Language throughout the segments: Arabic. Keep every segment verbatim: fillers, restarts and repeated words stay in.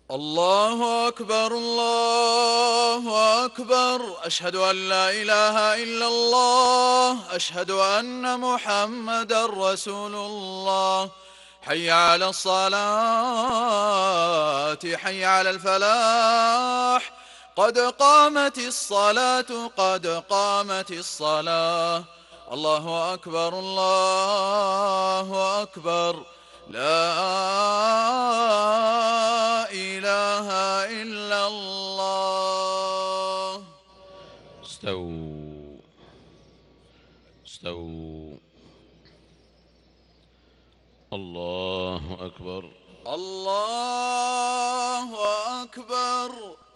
الله أكبر الله أكبر، أشهد أن لا إله إلا الله، أشهد أن محمدا رسول الله. حي على الصلاة، حي على الفلاح، قد قامت الصلاة، قد قامت الصلاة. الله أكبر الله أكبر، لا إله إلا الله. استووا استووا. الله أكبر الله أكبر.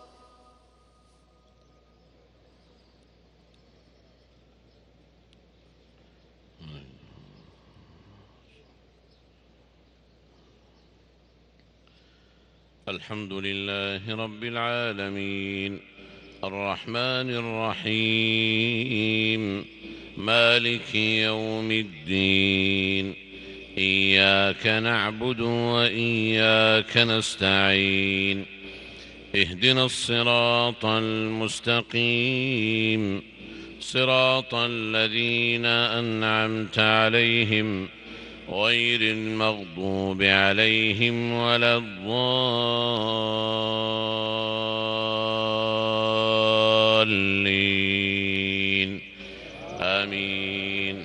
الحمد لله رب العالمين، الرحمن الرحيم، مالك يوم الدين. إياك نعبد وإياك نستعين، اهدنا الصراط المستقيم، صراط الذين أنعمت عليهم غير المغضوب عليهم ولا الضالين، آمين.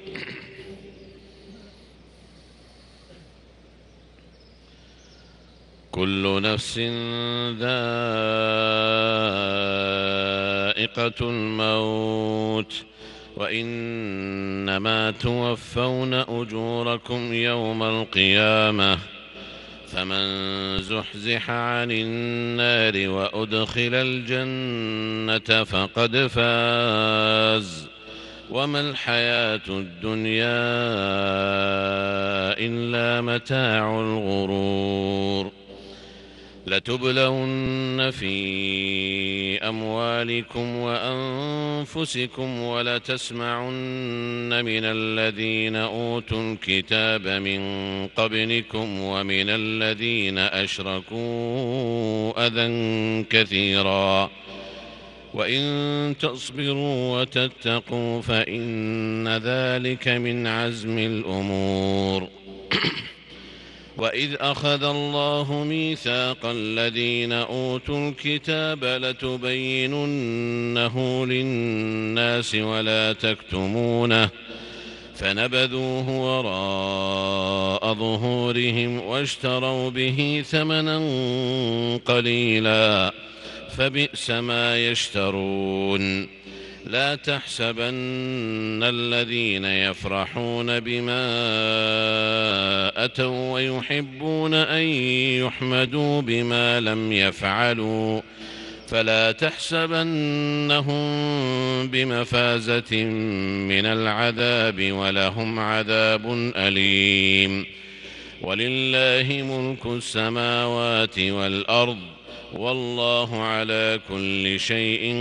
كل نفس ذائقة الموت، وإنما توفون أجوركم يوم القيامة، فمن زحزح عن النار وأدخل الجنة فقد فاز، وما الحياة الدنيا إلا متاع الغرور. لتبلون في أموالكم وأنفسكم ولتسمعن من الذين أوتوا الكتاب من قبلكم ومن الذين أشركوا أذى كثيرا، وإن تصبروا وتتقوا فإن ذلك من عزم الأمور. وإذ أخذ الله ميثاق الذين أوتوا الكتاب لتبيننه للناس ولا تكتمونه، فنبذوه وراء ظهورهم واشتروا به ثمنا قليلا، فبئس ما يشترون. لا تحسبن الذين يفرحون بما أتوا ويحبون أن يحمدوا بما لم يفعلوا، فلا تحسبنهم بمفازة من العذاب ولهم عذاب أليم. ولله ملك السماوات والأرض، والله على كل شيء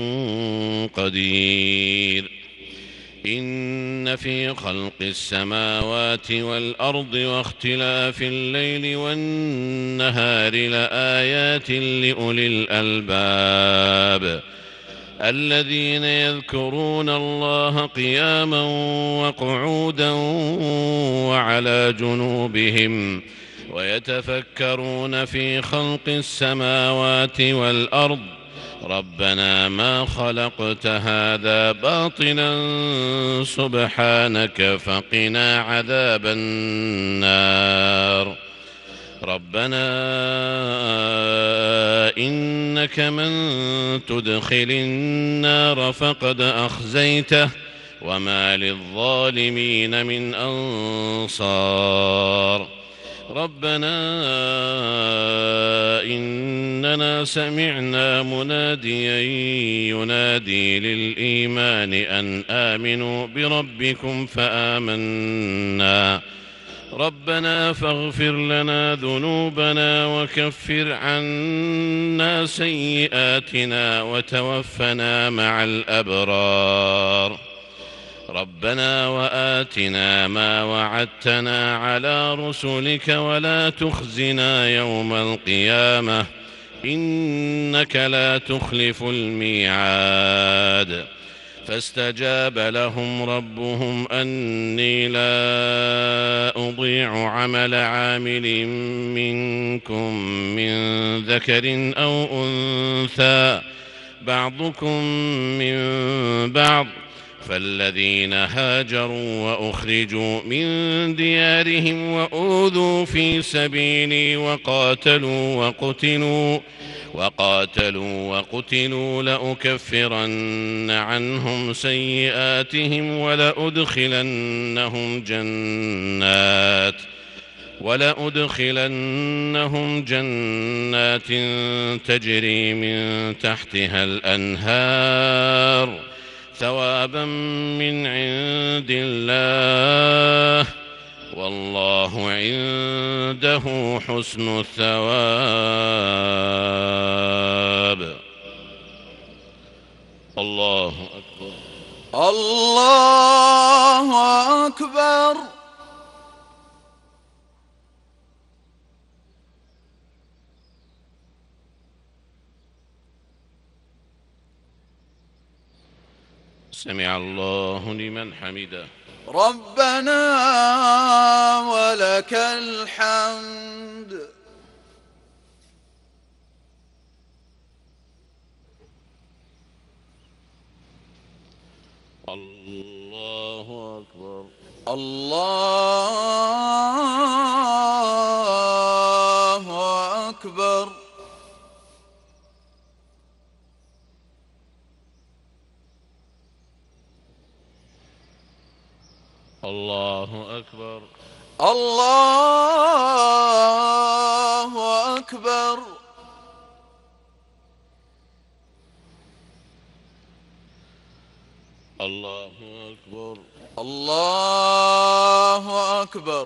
قدير. إن في خلق السماوات والأرض واختلاف الليل والنهار لآيات لأولي الألباب، الذين يذكرون الله قياما وقعودا وعلى جنوبهم، ويتفكرون في خلق السماوات والأرض ربنا ما خلقت هذا باطلا سبحانك فقنا عذاب النار. ربنا إنك من تدخل النار فقد أخزيته وما للظالمين من أنصار. ربنا إننا سمعنا مناديا ينادي للإيمان أن آمنوا بربكم فآمنا. ربنا فاغفر لنا ذنوبنا وكفر عنا سيئاتنا وتوفنا مع الأبرار. ربنا وآتنا ما وعدتنا على رسلك ولا تخزنا يوم القيامة إنك لا تخلف الميعاد. فاستجاب لهم ربهم أني لا أضيع عمل عامل منكم من ذكر أو أنثى بعضكم من بعض، فالذين هاجروا وأخرجوا من ديارهم وأوذوا في سبيلي وقاتلوا وقتلوا وقاتلوا وقتلوا لأكفرن عنهم سيئاتهم ولأدخلنهم جنات ولأدخلنهم جنات تجري من تحتها الأنهار ثوابا من عند الله، والله عنده حسن الثواب. الله أكبر. الله أكبر. سمع الله لمن حمده. ربنا ولك الحمد. الله أكبر. الله أكبر. الله أكبر. الله أكبر. الله أكبر. الله أكبر.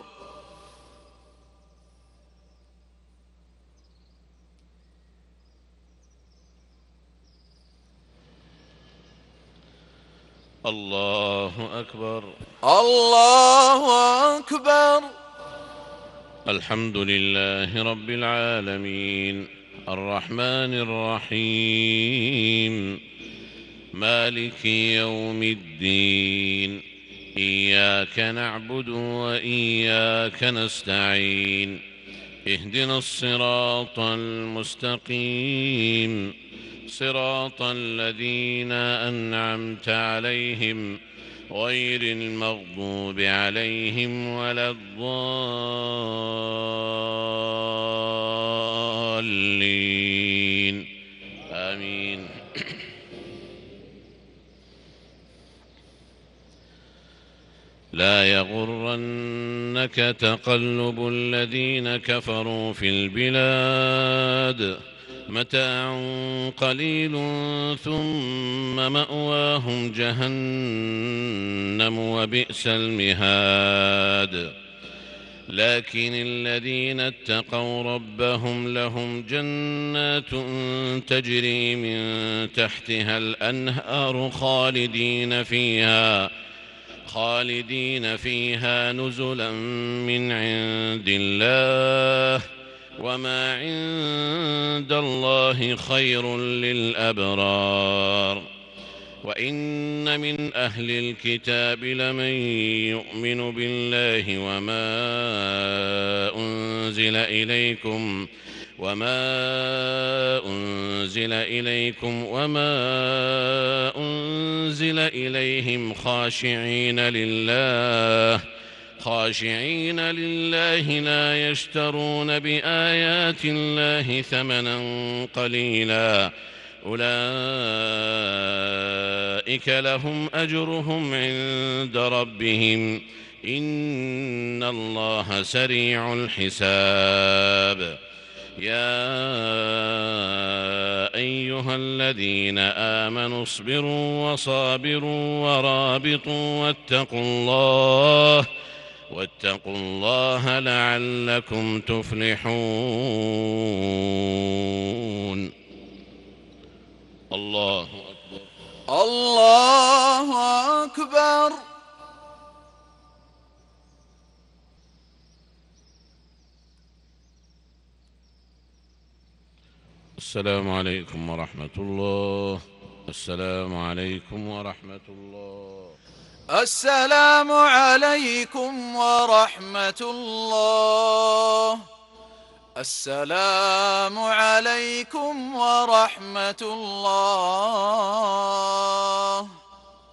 الله أكبر. الله أكبر. الحمد لله رب العالمين الرحمن الرحيم مالك يوم الدين، إياك نعبد وإياك نستعين، اهدنا الصراط المستقيم، صراط الذين أنعمت عليهم غير المغضوب عليهم ولا الضالين، آمين. لا يغرنك تقلب الذين كفروا في البلاد، متاع قليل ثم مأواهم جهنم وبئس المهاد. لكن الذين اتقوا ربهم لهم جنات تجري من تحتها الأنهار خالدين فيها خالدين فيها نزلا من عند الله، وما عند الله خير للأبرار. وإن من أهل الكتاب لمن يؤمن بالله وما أنزل إليكم وما أنزل إليكم وما أنزل إليهم خاشعين لله خاشعين لله لا يشترون بآيات الله ثمنا قليلا، أولئك لهم أجرهم عند ربهم، إن الله سريع الحساب. يا أيها الذين آمنوا اصبروا وصابروا ورابطوا واتقوا الله واتقوا الله لعلكم تفلحون. الله أكبر. الله أكبر. السلام عليكم ورحمة الله. السلام عليكم ورحمة الله. السلام عليكم ورحمة الله. السلام عليكم ورحمة الله.